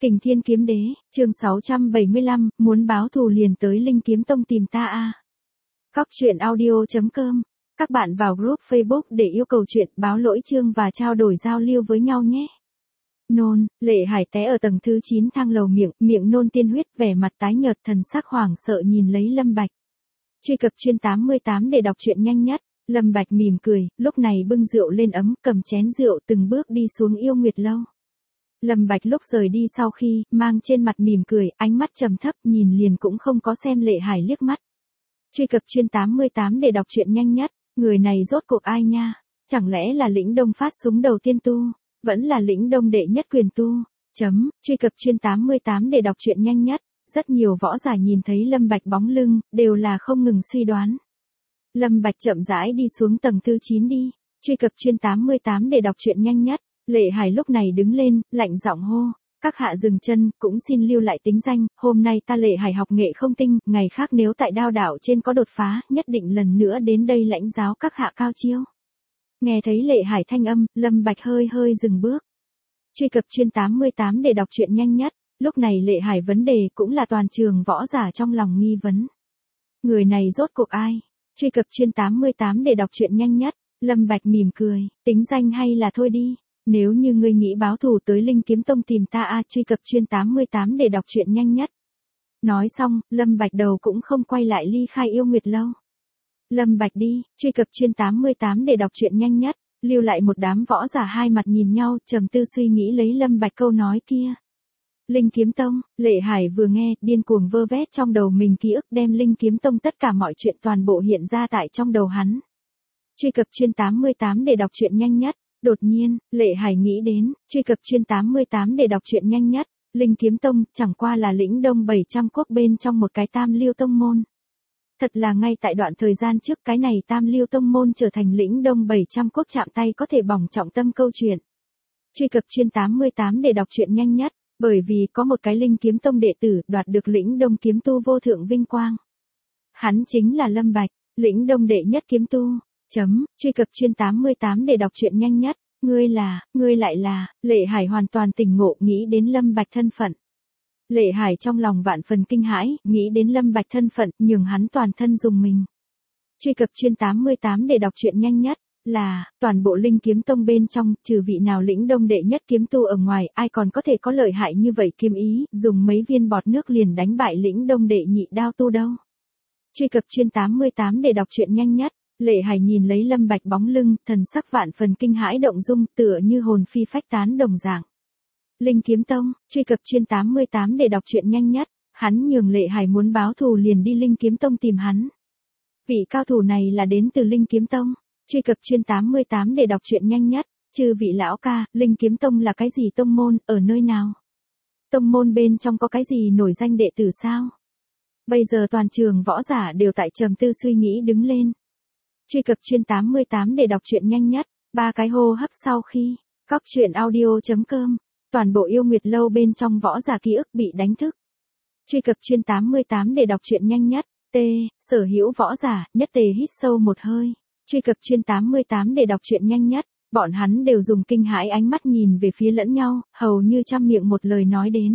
Kình Thiên Kiếm Đế, chương 675, muốn báo thù liền tới Linh Kiếm Tông tìm ta a. Góc truyện audio.com. Các bạn vào group Facebook để yêu cầu chuyện, báo lỗi chương và trao đổi giao lưu với nhau nhé. Nôn, Lệ Hải té ở tầng thứ 9 thang lầu, miệng nôn tiên huyết, vẻ mặt tái nhợt, thần sắc hoảng sợ nhìn lấy Lâm Bạch. Truy cập chuyên 88 để đọc truyện nhanh nhất. Lâm Bạch mỉm cười, lúc này bưng rượu lên ấm, cầm chén rượu từng bước đi xuống Yêu Nguyệt lâu. Lâm Bạch lúc rời đi sau khi, mang trên mặt mỉm cười, ánh mắt trầm thấp, nhìn liền cũng không có xem Lệ Hải liếc mắt. Truy cập chuyên 88 để đọc truyện nhanh nhất, người này rốt cuộc ai nha? Chẳng lẽ là Lĩnh Đông phát súng đầu tiên tu? Vẫn là Lĩnh Đông đệ nhất quyền tu? Truy cập chuyên 88 để đọc truyện nhanh nhất, rất nhiều võ giả nhìn thấy Lâm Bạch bóng lưng, đều là không ngừng suy đoán. Lâm Bạch chậm rãi đi xuống tầng thứ 9 đi. Truy cập chuyên 88 để đọc truyện nhanh nhất. Lệ Hải lúc này đứng lên, lạnh giọng hô, các hạ dừng chân, cũng xin lưu lại tính danh, hôm nay ta Lệ Hải học nghệ không tinh, ngày khác nếu tại đao đảo trên có đột phá, nhất định lần nữa đến đây lãnh giáo các hạ cao chiêu. Nghe thấy Lệ Hải thanh âm, Lâm Bạch hơi dừng bước. Truy cập chuyên 88 để đọc truyện nhanh nhất, lúc này Lệ Hải vấn đề cũng là toàn trường võ giả trong lòng nghi vấn. Người này rốt cuộc ai? Truy cập chuyên 88 để đọc truyện nhanh nhất, Lâm Bạch mỉm cười, tính danh hay là thôi đi. Nếu như ngươi nghĩ báo thù tới Linh Kiếm Tông tìm ta a, truy cập chuyên 88 để đọc truyện nhanh nhất. Nói xong, Lâm Bạch đầu cũng không quay lại ly khai Yêu Nguyệt lâu. Lâm Bạch đi, truy cập chuyên 88 để đọc truyện nhanh nhất, lưu lại một đám võ giả hai mặt nhìn nhau, trầm tư suy nghĩ lấy Lâm Bạch câu nói kia. Linh Kiếm Tông, Lệ Hải vừa nghe, điên cuồng vơ vét trong đầu mình ký ức, đem Linh Kiếm Tông tất cả mọi chuyện toàn bộ hiện ra tại trong đầu hắn. Truy cập chuyên 88 để đọc truyện nhanh nhất. Đột nhiên, Lệ Hải nghĩ đến, truy cập chuyên 88 để đọc truyện nhanh nhất, Linh Kiếm Tông chẳng qua là Lĩnh Đông 700 quốc bên trong một cái tam lưu tông môn. Thật là ngay tại đoạn thời gian trước cái này tam lưu tông môn trở thành Lĩnh Đông 700 quốc chạm tay có thể bỏng trọng tâm câu chuyện. Truy cập chuyên 88 để đọc truyện nhanh nhất, bởi vì có một cái Linh Kiếm Tông đệ tử đoạt được Lĩnh Đông kiếm tu vô thượng vinh quang. Hắn chính là Lâm Bạch, Lĩnh Đông đệ nhất kiếm tu. Truy cập chuyên 88 để đọc truyện nhanh nhất, ngươi lại là, Lệ Hải hoàn toàn tỉnh ngộ nghĩ đến Lâm Bạch thân phận. Lệ Hải trong lòng vạn phần kinh hãi, nghĩ đến Lâm Bạch thân phận, nhường hắn toàn thân dùng mình. Truy cập chuyên 88 để đọc truyện nhanh nhất, là, toàn bộ Linh Kiếm Tông bên trong, trừ vị nào Lĩnh Đông đệ nhất kiếm tu ở ngoài, ai còn có thể có lợi hại như vậy kiếm ý, dùng mấy viên bọt nước liền đánh bại Lĩnh Đông đệ nhị đao tu đâu. Truy cập chuyên 88 để đọc truyện nhanh nhất. Lệ Hải nhìn lấy Lâm Bạch bóng lưng, thần sắc vạn phần kinh hãi động dung, tựa như hồn phi phách tán đồng dạng. Linh Kiếm Tông, truy cập chuyên 88 để đọc truyện nhanh nhất, hắn nhường Lệ Hải muốn báo thù liền đi Linh Kiếm Tông tìm hắn. Vị cao thủ này là đến từ Linh Kiếm Tông, truy cập chuyên 88 để đọc truyện nhanh nhất, chư vị lão ca, Linh Kiếm Tông là cái gì tông môn, ở nơi nào? Tông môn bên trong có cái gì nổi danh đệ tử sao? Bây giờ toàn trường võ giả đều tại trầm tư suy nghĩ đứng lên. Truy cập chuyên 88 để đọc truyện nhanh nhất, 3 cái hô hấp sau khi, góc truyện audio.com, toàn bộ Yêu Nguyệt lâu bên trong võ giả ký ức bị đánh thức. Truy cập chuyên 88 để đọc truyện nhanh nhất, sở hữu võ giả, nhất tề hít sâu một hơi. Truy cập chuyên 88 để đọc truyện nhanh nhất, bọn hắn đều dùng kinh hãi ánh mắt nhìn về phía lẫn nhau, hầu như trăm miệng một lời nói đến.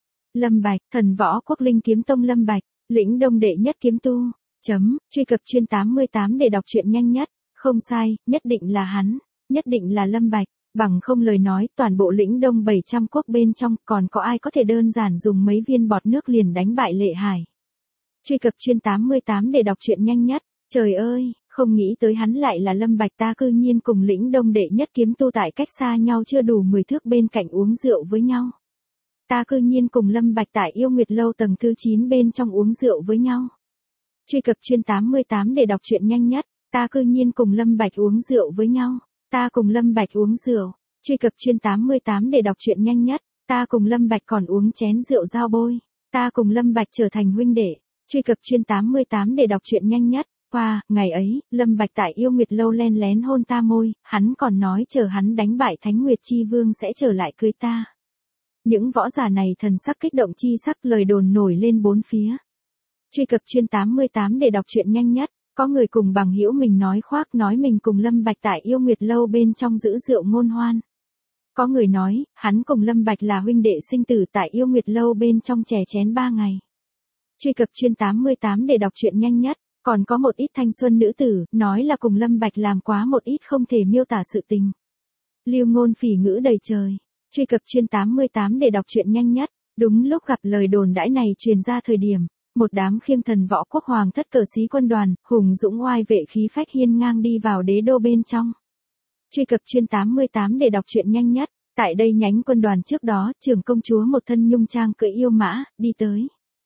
Lâm Bạch, thần võ quốc Linh Kiếm Tông Lâm Bạch, Lĩnh Đông đệ nhất kiếm tu. Truy cập chuyên 88 để đọc truyện nhanh nhất, không sai, nhất định là hắn, nhất định là Lâm Bạch, bằng không lời nói, toàn bộ Lĩnh Đông 700 quốc bên trong, còn có ai có thể đơn giản dùng mấy viên bọt nước liền đánh bại Lệ Hải. Truy cập chuyên 88 để đọc truyện nhanh nhất, trời ơi, không nghĩ tới hắn lại là Lâm Bạch, ta cư nhiên cùng Lĩnh Đông đệ nhất kiếm tu tại cách xa nhau chưa đủ 10 thước bên cạnh uống rượu với nhau. Ta cư nhiên cùng Lâm Bạch tại Yêu Nguyệt lâu tầng thứ 9 bên trong uống rượu với nhau. Truy cập chuyên 88 để đọc truyện nhanh nhất, ta cư nhiên cùng Lâm Bạch uống rượu với nhau, ta cùng Lâm Bạch uống rượu. Truy cập chuyên 88 để đọc truyện nhanh nhất, ta cùng Lâm Bạch còn uống chén rượu giao bôi, ta cùng Lâm Bạch trở thành huynh đệ. Truy cập chuyên 88 để đọc truyện nhanh nhất, ngày ấy, Lâm Bạch tại Yêu Nguyệt lâu len lén hôn ta môi, hắn còn nói chờ hắn đánh bại Thánh Nguyệt Chi Vương sẽ trở lại cưới ta. Những võ giả này thần sắc kích động chi sắc, lời đồn nổi lên bốn phía. Truy cập chuyên 88 để đọc truyện nhanh nhất, có người cùng bằng hữu mình nói khoác nói mình cùng Lâm Bạch tại Yêu Nguyệt lâu bên trong giữ rượu ngôn hoan. Có người nói, hắn cùng Lâm Bạch là huynh đệ sinh tử tại Yêu Nguyệt Lâu bên trong chè chén 3 ngày. Truy cập chuyên 88 để đọc truyện nhanh nhất. Còn có một ít thanh xuân nữ tử, nói là cùng Lâm Bạch làm quá một ít không thể miêu tả sự tình. Lưu ngôn phỉ ngữ đầy trời. Truy cập chuyên 88 để đọc truyện nhanh nhất. Đúng lúc gặp lời đồn đãi này truyền ra thời điểm, một đám khiêng thần võ quốc hoàng thất cờ sĩ quân đoàn, hùng dũng oai vệ khí phách hiên ngang đi vào đế đô bên trong. Truy cập chuyên 88 để đọc truyện nhanh nhất. Tại đây nhánh quân đoàn trước đó, trưởng công chúa một thân nhung trang cưỡi yêu mã, đi tới.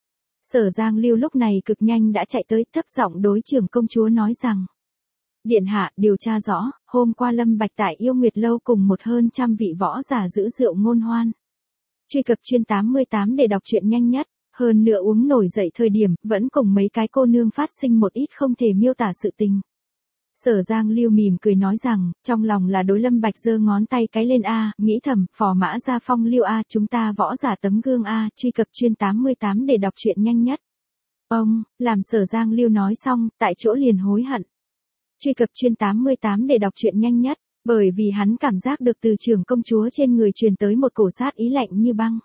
Sở Giang Lưu lúc này cực nhanh đã chạy tới, thấp giọng đối trưởng công chúa nói rằng: Điện hạ, điều tra rõ, hôm qua Lâm Bạch tại Yêu Nguyệt Lâu cùng một hơn trăm vị võ giả giữ rượu ngôn hoan. Truy cập chuyên 88 để đọc truyện nhanh nhất. Hơn nữa uống nổi dậy thời điểm, vẫn cùng mấy cái cô nương phát sinh một ít không thể miêu tả sự tình. Sở Giang Lưu mỉm cười nói rằng, trong lòng là đối Lâm Bạch giơ ngón tay cái lên A, nghĩ thầm, phò mã gia phong Lưu A, chúng ta võ giả tấm gương A, truy cập chuyên 88 để đọc truyện nhanh nhất. Ông, làm Sở Giang Lưu nói xong, tại chỗ liền hối hận. Truy cập chuyên 88 để đọc truyện nhanh nhất, bởi vì hắn cảm giác được từ trưởng công chúa trên người truyền tới một cổ sát ý lạnh như băng.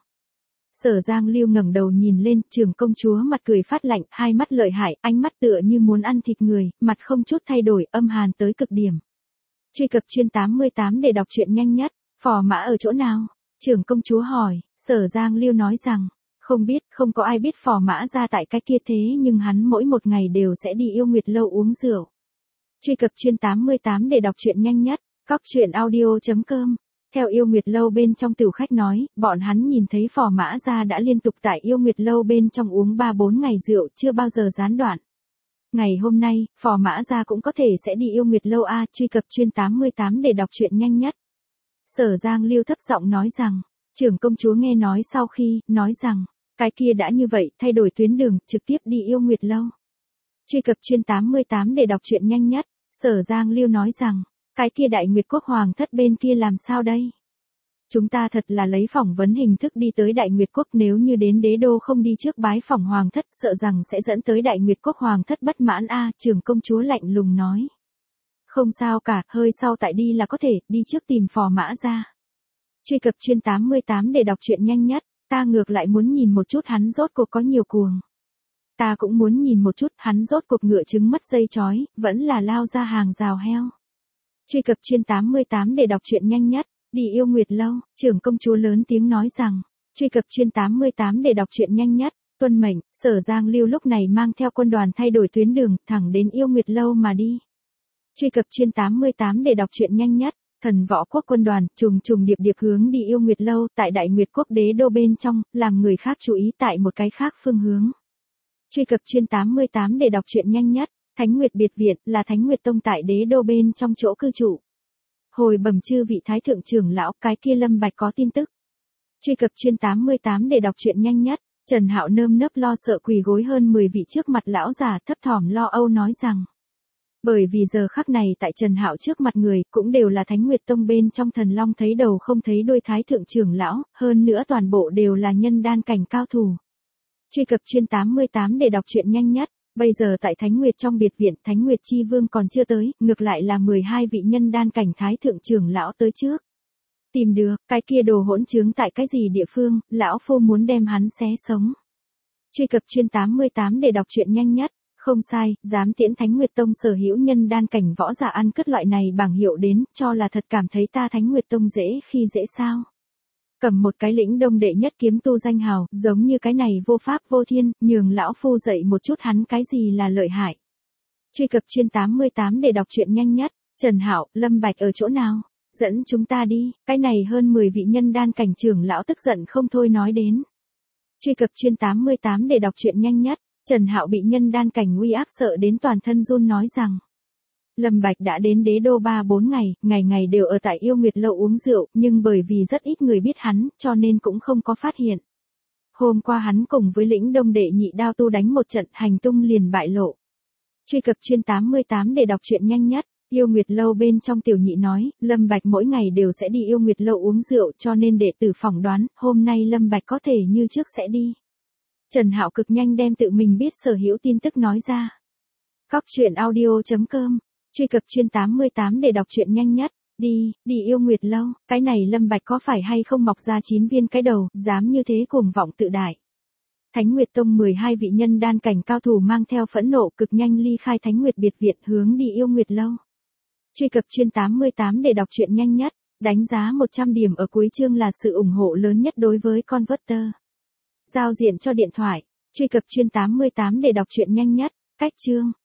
Sở Giang Lưu ngẩng đầu nhìn lên, trưởng công chúa mặt cười phát lạnh, hai mắt lợi hại, ánh mắt tựa như muốn ăn thịt người, mặt không chút thay đổi, âm hàn tới cực điểm. Truy cập chuyên 88 để đọc truyện nhanh nhất. Phò mã ở chỗ nào? Trưởng công chúa hỏi. Sở Giang Lưu nói rằng, không biết, không có ai biết phò mã ra tại cái kia, thế nhưng hắn mỗi một ngày đều sẽ đi Yêu Nguyệt Lâu uống rượu. Truy cập chuyên 88 để đọc truyện nhanh nhất. Cóc truyện audio.com. Theo Yêu Nguyệt Lâu bên trong tiểu khách nói, bọn hắn nhìn thấy phò mã gia đã liên tục tại Yêu Nguyệt Lâu bên trong uống 3-4 ngày rượu, chưa bao giờ gián đoạn. Ngày hôm nay, phò mã gia cũng có thể sẽ đi Yêu Nguyệt Lâu A, truy cập chuyên 88 để đọc truyện nhanh nhất. Sở Giang Lưu thấp giọng nói rằng, trưởng công chúa nghe nói sau khi, nói rằng, cái kia đã như vậy, thay đổi tuyến đường, trực tiếp đi Yêu Nguyệt Lâu. Truy cập chuyên 88 để đọc truyện nhanh nhất. Sở Giang Lưu nói rằng, cái kia Đại Nguyệt Quốc hoàng thất bên kia làm sao đây? Chúng ta thật là lấy phỏng vấn hình thức đi tới Đại Nguyệt Quốc, nếu như đến đế đô không đi trước bái phỏng hoàng thất, sợ rằng sẽ dẫn tới Đại Nguyệt Quốc hoàng thất bất mãn a, trưởng công chúa lạnh lùng nói. Không sao cả, hơi sau tại đi là có thể, đi trước tìm phò mã ra. Truy cập chuyên 88 để đọc truyện nhanh nhất, ta ngược lại muốn nhìn một chút hắn rốt cuộc có nhiều cuồng. Ta cũng muốn nhìn một chút hắn rốt cuộc ngựa trứng mất dây chói, vẫn là lao ra hàng rào heo. Truy cập chuyên 88 để đọc truyện nhanh nhất. Đi Yêu Nguyệt Lâu, trưởng công chúa lớn tiếng nói rằng, truy cập chuyên 88 để đọc truyện nhanh nhất. Tuân mệnh, Sở Giang Lưu lúc này mang theo quân đoàn thay đổi tuyến đường, thẳng đến Yêu Nguyệt Lâu mà đi. Truy cập chuyên 88 để đọc truyện nhanh nhất. Thần võ quốc quân đoàn, trùng trùng điệp điệp hướng đi Yêu Nguyệt Lâu, tại Đại Nguyệt Quốc đế đô bên trong, làm người khác chú ý tại một cái khác phương hướng. Truy cập chuyên 88 để đọc truyện nhanh nhất. Thánh Nguyệt Biệt Viện, là Thánh Nguyệt Tông tại đế đô bên trong chỗ cư trụ. Hồi bẩm chư vị thái thượng trưởng lão, cái kia Lâm Bạch có tin tức. Truy cập chuyên 88 để đọc truyện nhanh nhất. Trần Hạo nơm nớp lo sợ quỳ gối hơn 10 vị trước mặt lão già, thấp thỏm lo âu nói rằng. Bởi vì giờ khắc này tại Trần Hạo trước mặt người, cũng đều là Thánh Nguyệt Tông bên trong thần long thấy đầu không thấy đuôi thái thượng trưởng lão, hơn nữa toàn bộ đều là nhân đan cảnh cao thủ. Truy cập chuyên 88 để đọc truyện nhanh nhất. Bây giờ tại Thánh Nguyệt trong biệt viện, Thánh Nguyệt Chi Vương còn chưa tới, ngược lại là 12 vị nhân đan cảnh thái thượng trưởng lão tới trước. Tìm được, cái kia đồ hỗn trướng tại cái gì địa phương, lão phu muốn đem hắn xé sống. Truy cập chuyên 88 để đọc truyện nhanh nhất. Không sai, dám tiễn Thánh Nguyệt Tông sở hữu nhân đan cảnh võ giả ăn cất loại này bảng hiệu đến, cho là thật cảm thấy ta Thánh Nguyệt Tông dễ khi dễ sao. Cầm một cái lĩnh đông đệ nhất kiếm tu danh hào, giống như cái này vô pháp vô thiên, nhường lão phu dậy một chút hắn cái gì là lợi hại. Truy cập chuyên 88 để đọc truyện nhanh nhất. Trần Hạo, Lâm Bạch ở chỗ nào? Dẫn chúng ta đi, cái này hơn 10 vị nhân đan cảnh trưởng lão tức giận không thôi nói đến. Truy cập chuyên 88 để đọc truyện nhanh nhất. Trần Hạo bị nhân đan cảnh uy áp sợ đến toàn thân run nói rằng. Lâm Bạch đã đến đế đô 3-4 ngày, ngày ngày đều ở tại Yêu Nguyệt Lâu uống rượu, nhưng bởi vì rất ít người biết hắn, cho nên cũng không có phát hiện. Hôm qua hắn cùng với lĩnh đông đệ nhị đao tu đánh một trận, hành tung liền bại lộ. Truy cập chuyên 88 để đọc truyện nhanh nhất. Yêu Nguyệt Lâu bên trong tiểu nhị nói, Lâm Bạch mỗi ngày đều sẽ đi Yêu Nguyệt Lâu uống rượu, cho nên đệ tử phỏng đoán, hôm nay Lâm Bạch có thể như trước sẽ đi. Trần Hạo cực nhanh đem tự mình biết sở hữu tin tức nói ra. Cóc truyện audio.com. Truy cập chuyên 88 để đọc truyện nhanh nhất. Đi yêu Nguyệt Lâu, cái này Lâm Bạch có phải hay không mọc ra 9 viên cái đầu, dám như thế cuồng vọng tự đại. Thánh Nguyệt Tông 12 vị nhân đan cảnh cao thủ mang theo phẫn nộ cực nhanh ly khai Thánh Nguyệt biệt viện hướng đi yêu Nguyệt Lâu. Truy cập chuyên 88 để đọc truyện nhanh nhất, đánh giá 100 điểm ở cuối chương là sự ủng hộ lớn nhất đối với Converter. Giao diện cho điện thoại, truy cập chuyên 88 để đọc truyện nhanh nhất, cách chương.